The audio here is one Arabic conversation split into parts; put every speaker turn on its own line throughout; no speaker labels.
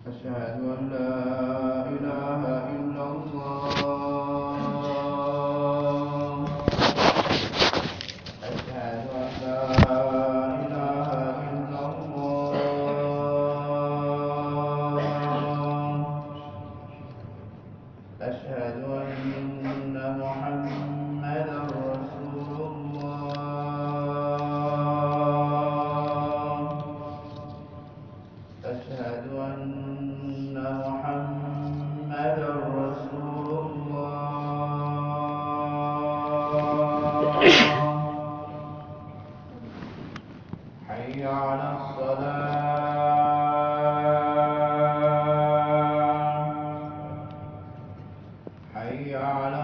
أشهد أن لا إله إلا الله. أشهد أن لا إله إلا الله. أشهد أن محمدا رسول الله. أشهد أن محمدا رسول الله. حي على الصلاة. حي على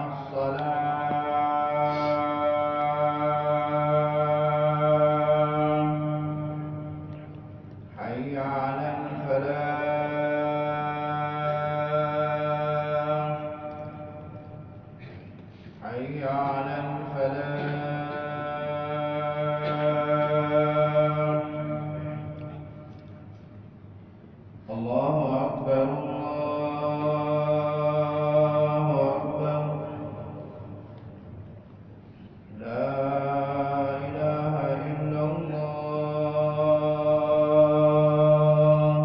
الصلاة. حي على الفلاح. حي على الفلاح. الله أكبر الله أكبر. لا إله إلا الله.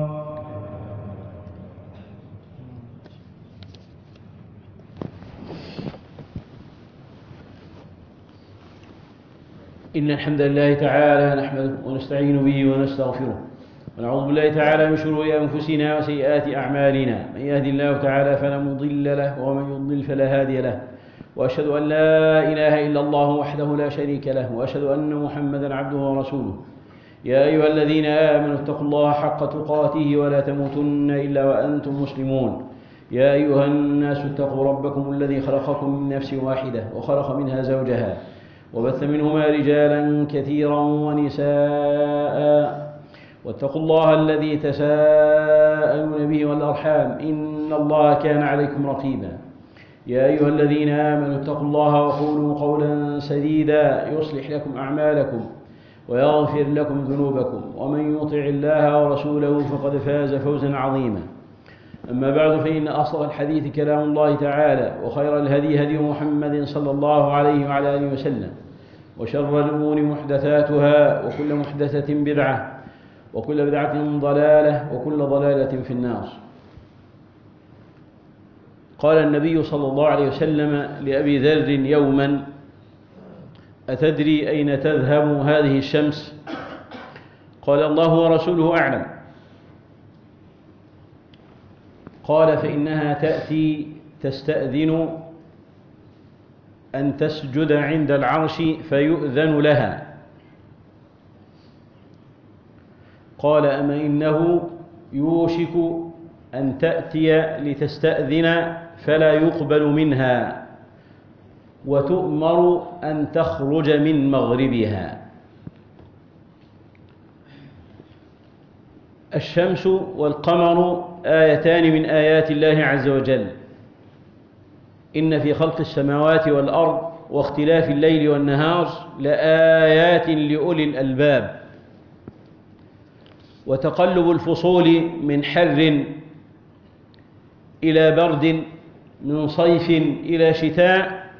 إن الحمد لله تعالى نحمده ونستعين به ونستغفره ونعوذ بالله تعالى من شرور أنفسنا وسيئات أعمالنا. من يهد الله تعالى فلا مضل له ومن يضلل فلا هادي له، وأشهد أن لا إله إلا الله وحده لا شريك له، وأشهد أن محمدا عبده ورسوله. يا أيها الذين آمنوا اتقوا الله حق تقاته ولا تموتن إلا وأنتم مسلمون. يا أيها الناس اتقوا ربكم الذي خلقكم من نفس واحدة وخلق منها زوجها وبث منهما رجالا كثيرا ونساء، واتقوا الله الذي تساءلون به والأرحام إن الله كان عليكم رقيبا. يا أيها الذين آمنوا اتقوا الله وقولوا قولا سديدا يصلح لكم أعمالكم ويغفر لكم ذنوبكم، ومن يطع الله ورسوله فقد فاز فوزا عظيما. أما بعد، فإن أصدق الحديث كلام الله تعالى، وخير الهدي هدي محمد صلى الله عليه وعلى آله وسلم، وشر الأمور محدثاتها، وكل محدثة بدعة، وكل بدعة ضلالة، وكل ضلالة في النار. قال النبي صلى الله عليه وسلم لأبي ذر يوما: أتدري أين تذهب هذه الشمس؟ قال: الله ورسوله أعلم. قال: فإنها تأتي تستأذن أن تسجد عند العرش فيؤذن لها. قال: أما إنه يوشك أن تأتي لتستأذن فلا يقبل منها، وتؤمر أن تخرج من مغربها. الشمس والقمر آيتان من آيات الله عز وجل. إن في خلق السماوات والأرض واختلاف الليل والنهار لآيات لأولي الألباب. وتقلب الفصول من حر إلى برد، من صيف إلى شتاء،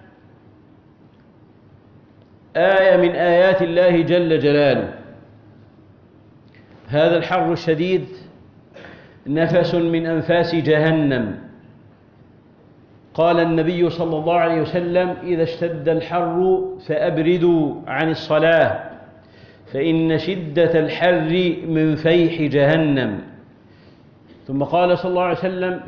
آية من آيات الله جل جلاله. هذا الحر الشديد نفس من أنفاس جهنم. قال النبي صلى الله عليه وسلم: إذا اشتد الحر فأبردوا عن الصلاة، فإن شدة الحر من فيح جهنم. ثم قال صلى الله عليه وسلم: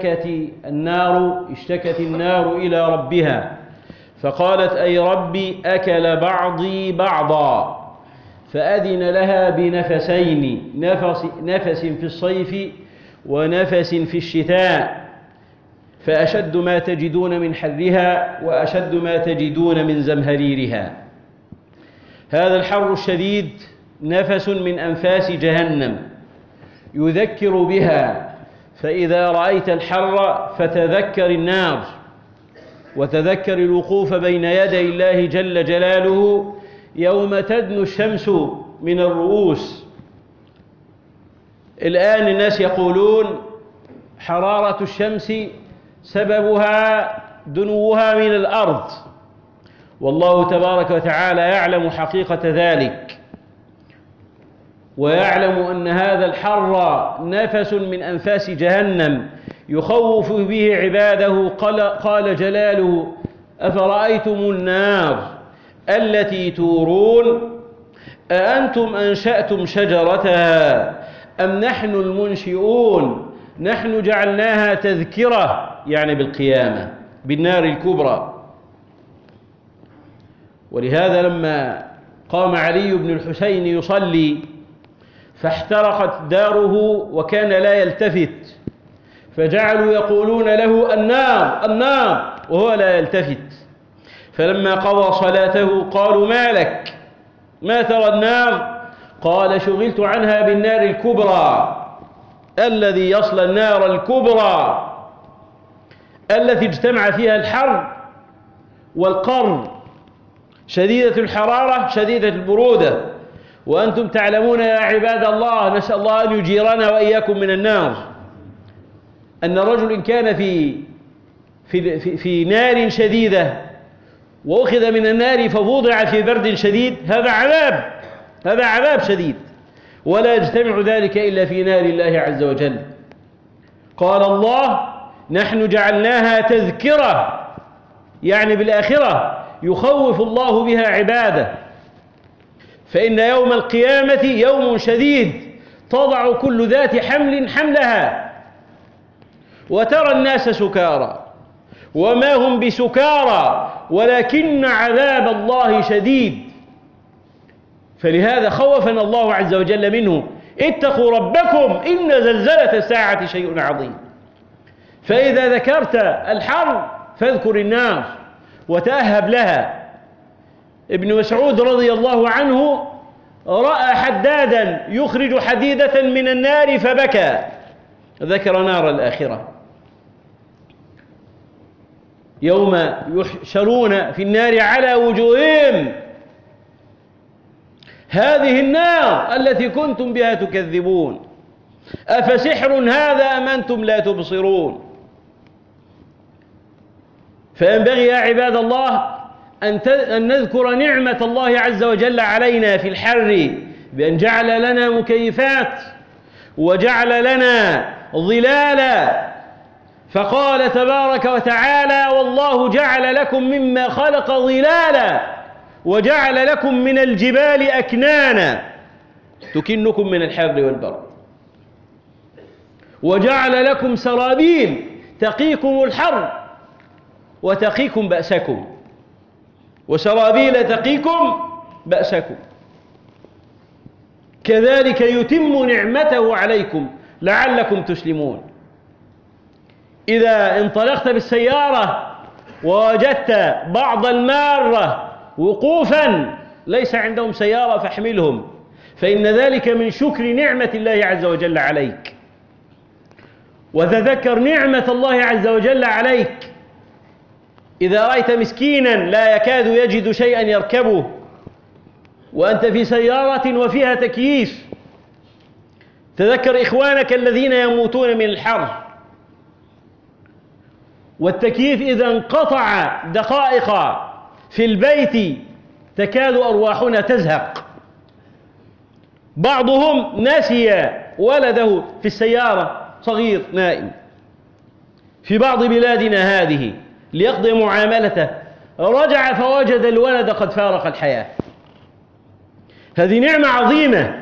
اشتكت النار إلى ربها فقالت: أي ربي، أكل بعضي بعضا. فأذن لها بنفسين، نفس في الصيف ونفس في الشتاء، فأشد ما تجدون من حرها وأشد ما تجدون من زمهريرها. هذا الحر الشديد نفس من أنفاس جهنم يذكر بها. فإذا رأيت الحر فتذكر النار، وتذكر الوقوف بين يدي الله جل جلاله يوم تدنو الشمس من الرؤوس. الآن الناس يقولون حرارة الشمس سببها دنوها من الأرض، والله تبارك وتعالى يعلم حقيقة ذلك، ويعلم أن هذا الحر نفس من أنفاس جهنم يخوف به عباده. قال جلاله: أفرأيتم النار التي تورون أأنتم أنشأتم شجرتها أم نحن المنشئون نحن جعلناها تذكرة، يعني بالقيامة، بالنار الكبرى. ولهذا لما قام علي بن الحسين يصلي فاحترقت داره وكان لا يلتفت، فجعلوا يقولون له: النار النار، وهو لا يلتفت. فلما قضى صلاته قالوا: ما لك؟ ما ترى النار؟ قال: شغلت عنها بالنار الكبرى. الذي يصلى النار الكبرى التي اجتمع فيها الحر والقر، شديدة الحرارة شديدة البرودة. وأنتم تعلمون يا عباد الله، نسأل الله أن يجيرنا وإياكم من النار، أن رجل كان في نار شديدة وأخذ من النار فوضع في برد شديد، هذا عذاب شديد، ولا يجتمع ذلك إلا في نار الله عز وجل. قال الله: نحن جعلناها تذكرة، يعني بالآخرة يخوف الله بها عباده. فإن يوم القيامة يوم شديد، تضع كل ذات حمل حملها، وترى الناس سكارى وما هم بسكارى ولكن عذاب الله شديد. فلهذا خوفنا الله عز وجل منه: اتقوا ربكم إن زلزلة الساعة شيء عظيم. فإذا ذكرت الحر فاذكر النار وتأهب لها. ابن مسعود رضي الله عنه رأى حدادا يخرج حديدة من النار فبكى، ذكر نار الآخرة يوم يحشرون في النار على وجوههم: هذه النار التي كنتم بها تكذبون أفسحر هذا أم أنتم لا تبصرون. فينبغي يا عباد الله أن نذكر نعمة الله عز وجل علينا في الحر، بأن جعل لنا مكيفات وجعل لنا ظلالا. فقال تبارك وتعالى: والله جعل لكم مما خلق ظلالا وجعل لكم من الجبال أكنانا تكنكم من الحر والبرد، وجعل لكم سرابيل تقيكم الحر وتقيكم بأسكم، وسرابيل تقيكم بأسكم. كذلك يتم نعمته عليكم لعلكم تسلمون. إذا انطلقت بالسيارة ووجدت بعض المارة وقوفا ليس عندهم سيارة فاحملهم، فإن ذلك من شكر نعمة الله عز وجل عليك. وتذكر نعمة الله عز وجل عليك إذا رأيت مسكينا لا يكاد يجد شيئا يركبه وأنت في سيارة وفيها تكييف، تذكر إخوانك الذين يموتون من الحر. والتكييف إذا انقطع دقائق في البيت تكاد أرواحنا تزهق. بعضهم نسي ولده في السيارة صغير نائم في بعض بلادنا هذه ليقضي معاملته، رجع فوجد الولد قد فارق الحياة. هذه نعمة عظيمة،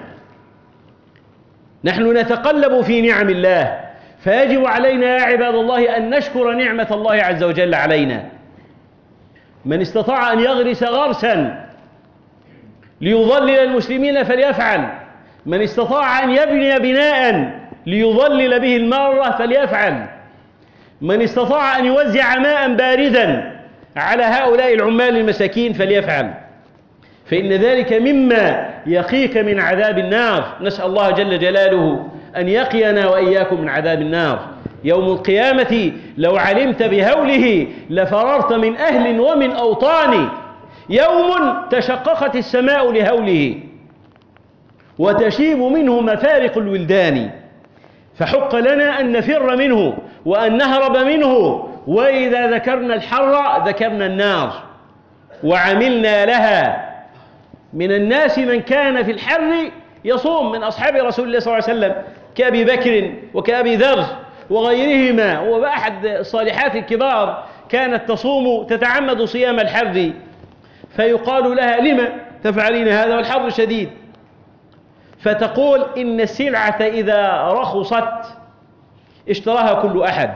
نحن نتقلب في نعم الله، فيجب علينا يا عباد الله أن نشكر نعمة الله عز وجل علينا. من استطاع أن يغرس غرسا ليظلل المسلمين فليفعل، من استطاع أن يبني بناء ليظلل به المارة فليفعل، من استطاع أن يوزع ماء باردا على هؤلاء العمال المساكين فليفعل، فإن ذلك مما يقيك من عذاب النار. نسأل الله جل جلاله أن يقينا وإياكم من عذاب النار. يوم القيامة لو علمت بهوله لفررت من أهل ومن أوطان. يوم تشققت السماء لهوله وتشيب منه مفارق الولدان، فحق لنا أن نفر منه وأن نهرب منه. وإذا ذكرنا الحر ذكرنا النار وعملنا لها. من الناس من كان في الحر يصوم من أصحاب رسول الله صلى الله عليه وسلم كأبي بكر وكأبي ذر وغيرهما، وأحد الصالحات الكبار كانت تصوم تتعمد صيام الحر، فيقال لها: لما تفعلين هذا والحر شديد؟ فتقول: إن السلعة إذا رخصت اشتراها كل أحد.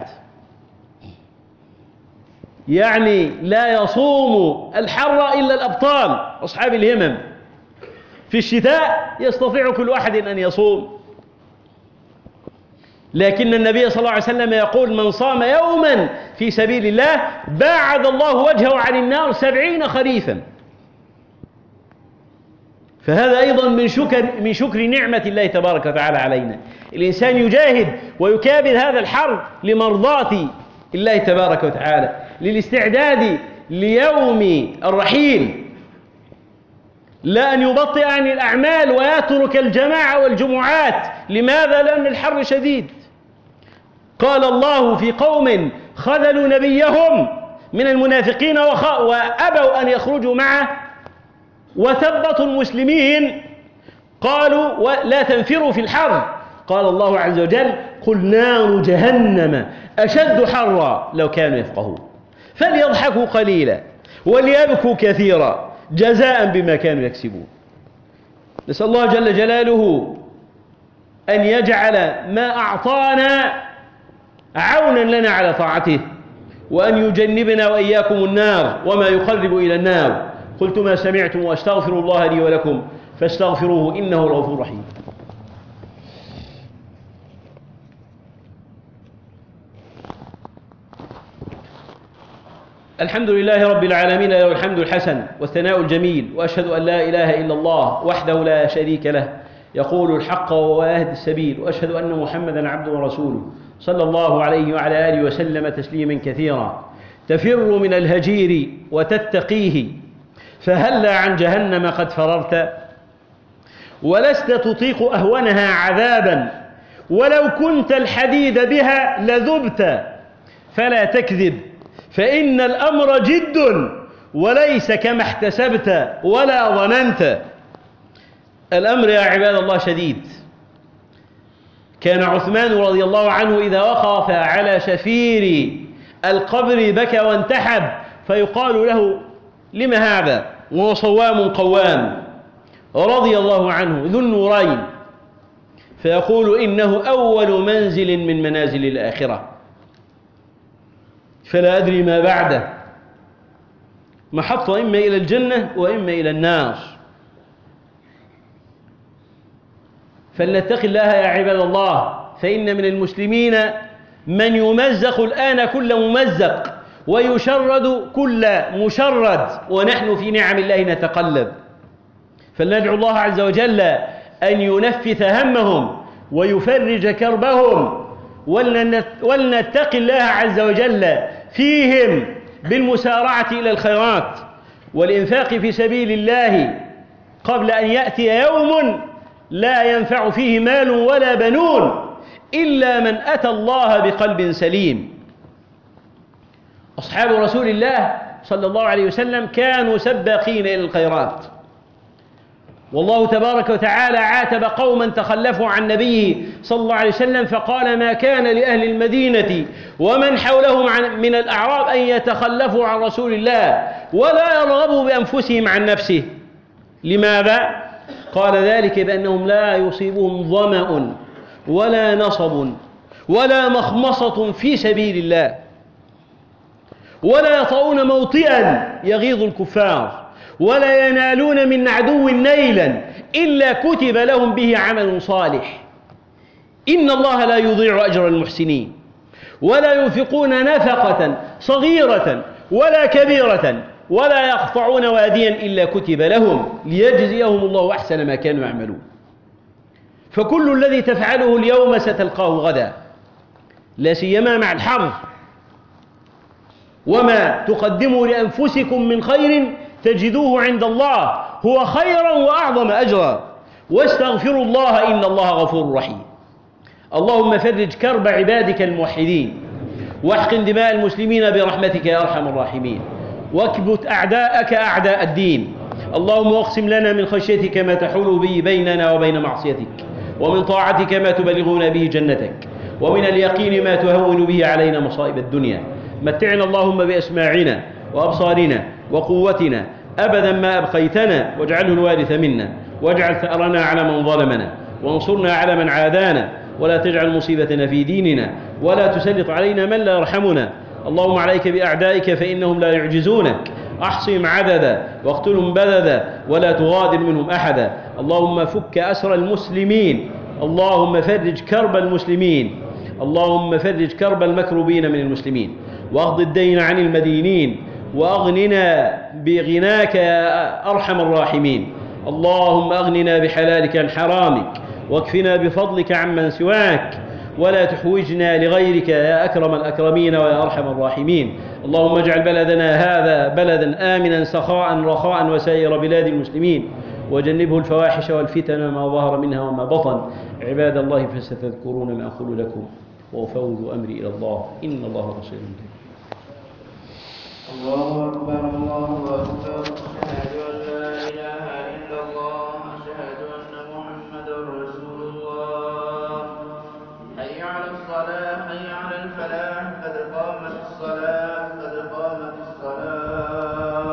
يعني لا يصوم الحر إلا الأبطال أصحاب الهمم. في الشتاء يستطيع كل أحد أن يصوم، لكن النبي صلى الله عليه وسلم يقول: من صام يوما في سبيل الله باعد الله وجهه عن النار 70 خريفا. فهذا أيضا من شكر نعمة الله تبارك وتعالى علينا. الإنسان يجاهد ويكابد هذا الحر لمرضاة الله تبارك وتعالى، للاستعداد ليوم الرحيل، لا أن يبطئ عن الأعمال ويترك الجماعة والجمعات. لماذا؟ لأن الحر شديد. قال الله في قوم خذلوا نبيهم من المنافقين وأبوا أن يخرجوا معه وثبطوا المسلمين، قالوا: لا تنفروا في الحر. قال الله عز وجل: قل نار جهنم أشد حرا لو كانوا يفقهون. فليضحكوا قليلا وليبكوا كثيرا جزاء بما كانوا يكسبون. نسأل الله جل جلاله أن يجعل ما أعطانا عونا لنا على طاعته، وأن يجنبنا وإياكم النار وما يقرب إلى النار. قلت ما سمعتم وأستغفر الله لي ولكم فاستغفروه إنه الغفور الرحيم. الحمد لله رب العالمين، له الحمد الحسن والثناء الجميل، وأشهد أن لا إله إلا الله وحده لا شريك له يقول الحق وهو يهدي السبيل، وأشهد أن محمدا عبده ورسوله صلى الله عليه وعلى آله وسلم تسليما كثيرا. تفر من الهجير وتتقيه، فهلا عن جهنم قد فررت، ولست تطيق أهونها عذابا، ولو كنت الحديد بها لذبت. فلا تكذب، فإن الأمر جد وليس كما احتسبت ولا ظننت. الأمر يا عباد الله شديد. كان عثمان رضي الله عنه إذا وقف على شفير القبر بكى وانتحب، فيقال له: لم هذا؟ وهو صوام قوام رضي الله عنه ذو النورين، فيقول: إنه أول منزل من منازل الآخرة، فلا أدري ما بعده، محطة إما إلى الجنة وإما إلى النار. فلنتق الله يا عباد الله، فإن من المسلمين من يمزق الآن كل ممزق ويشرد كل مشرد، ونحن في نعم الله نتقلب. فلندعو الله عز وجل أن ينفث همهم ويفرج كربهم، ولنتق الله عز وجل فيهم بالمسارعة إلى الخيرات والإنفاق في سبيل الله قبل أن يأتي يوم لا ينفع فيه مال ولا بنون إلا من أتى الله بقلب سليم. أصحاب رسول الله صلى الله عليه وسلم كانوا سباقين إلى الخيرات، والله تبارك وتعالى عاتب قوما تخلفوا عن نبيه صلى الله عليه وسلم فقال: ما كان لأهل المدينة ومن حولهم من الأعراب أن يتخلفوا عن رسول الله ولا يرغبوا بأنفسهم عن نفسه. لماذا؟ قال: ذلك بأنهم لا يصيبهم ظمأ ولا نصب ولا مخمصة في سبيل الله، ولا يطؤون موطئا يغيظ الكفار، ولا ينالون من عدو نيلا إلا كتب لهم به عمل صالح. إن الله لا يضيع أجر المحسنين. ولا ينفقون نفقة صغيرة ولا كبيرة ولا يقطعون واديا إلا كتب لهم ليجزيهم الله أحسن ما كانوا يعملون. فكل الذي تفعله اليوم ستلقاه غدا، لا سيما مع الحر. وما تقدموا لأنفسكم من خير تجدوه عند الله هو خيرا وأعظم أجرا، واستغفروا الله إن الله غفور رحيم. اللهم فرج كرب عبادك الموحدين، واحقن دماء المسلمين برحمتك يا أرحم الراحمين، واكبت أعداءك أعداء الدين. اللهم اقسم لنا من خشيتك ما تحول به بيننا وبين معصيتك، ومن طاعتك ما تبلغنا به جنتك، ومن اليقين ما تهون به علينا مصائب الدنيا. متعنا اللهم بأسماعنا وأبصارنا وقوتنا أبدا ما أبقيتنا، واجعله الوارث منا، واجعل ثأرنا على من ظلمنا، وانصرنا على من عادانا، ولا تجعل مصيبتنا في ديننا، ولا تسلط علينا من لا يرحمنا. اللهم عليك بأعدائك فإنهم لا يعجزونك، أحصهم عددا واقتلهم بددا ولا تغادر منهم أحدا. اللهم فك أسر المسلمين، اللهم فرج كرب المسلمين، اللهم فرج كرب المكروبين من المسلمين، واقض الدين عن المدينين، وأغننا بغناك يا أرحم الراحمين. اللهم أغننا بحلالك عن حرامك، واكفنا بفضلك عمن سواك، ولا تحوجنا لغيرك يا أكرم الأكرمين ويا أرحم الراحمين. اللهم اجعل بلدنا هذا بلدا آمنا سخاء رخاء وسائر بلاد المسلمين، وجنبه الفواحش والفتن ما ظهر منها وما بطن. عباد الله فستذكرون ما أقول لكم، وأفوض أمري إلى الله، إن الله بصير.
الله أكبر الله أكبر.